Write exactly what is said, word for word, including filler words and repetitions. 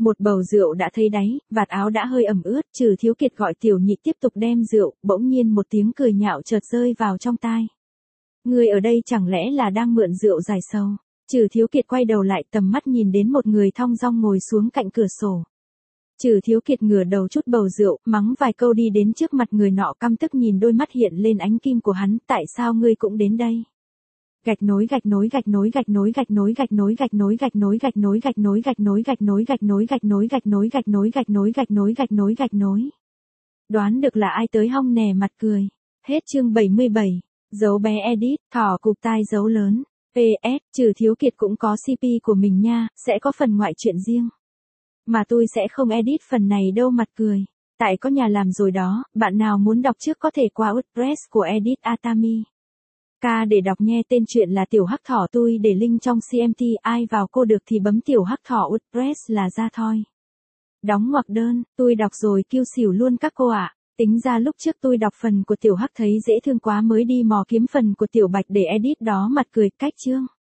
Một bầu rượu đã thấy đáy, vạt áo đã hơi ẩm ướt, Trừ Thiếu Kiệt gọi Tiểu Nhị tiếp tục đem rượu, bỗng nhiên một tiếng cười nhạo chợt rơi vào trong tai. Người ở đây chẳng lẽ là đang mượn rượu giải sầu? Trừ Thiếu Kiệt quay đầu lại, tầm mắt nhìn đến một người thong dong ngồi xuống cạnh cửa sổ. Trừ Thiếu Kiệt ngửa đầu chút bầu rượu, mắng vài câu đi đến trước mặt người nọ, căm tức nhìn đôi mắt hiện lên ánh kim của hắn, tại sao ngươi cũng đến đây? Gạch nối gạch nối gạch nối gạch nối gạch nối gạch nối gạch nối gạch nối gạch nối gạch nối gạch nối gạch nối gạch nối gạch nối gạch nối gạch nối gạch nối gạch nối gạch nối gạch nối. Đoán được là ai tới hong nè mặt cười. Hết chương bảy mươi bảy. Dấu bé edit, thỏ cụp tai dấu lớn. pê ét, Trừ Thiếu Kiệt cũng có xê pê của mình nha, sẽ có phần ngoại truyện riêng. Mà tôi sẽ không edit phần này đâu mặt cười. Tại có nhà làm rồi đó, bạn nào muốn đọc trước có thể qua WordPress của Edit Atami. Ca để đọc nghe, tên truyện là Tiểu Hắc Thỏ, tôi để link trong xê em tê, ai vào cô được thì bấm Tiểu Hắc Thỏ WordPress là ra thôi. Đóng ngoặc đơn, tôi đọc rồi kêu xỉu luôn các cô ạ. Tính ra lúc trước tôi đọc phần của Tiểu Hắc thấy dễ thương quá mới đi mò kiếm phần của Tiểu Bạch để edit đó mặt cười. Cách chương.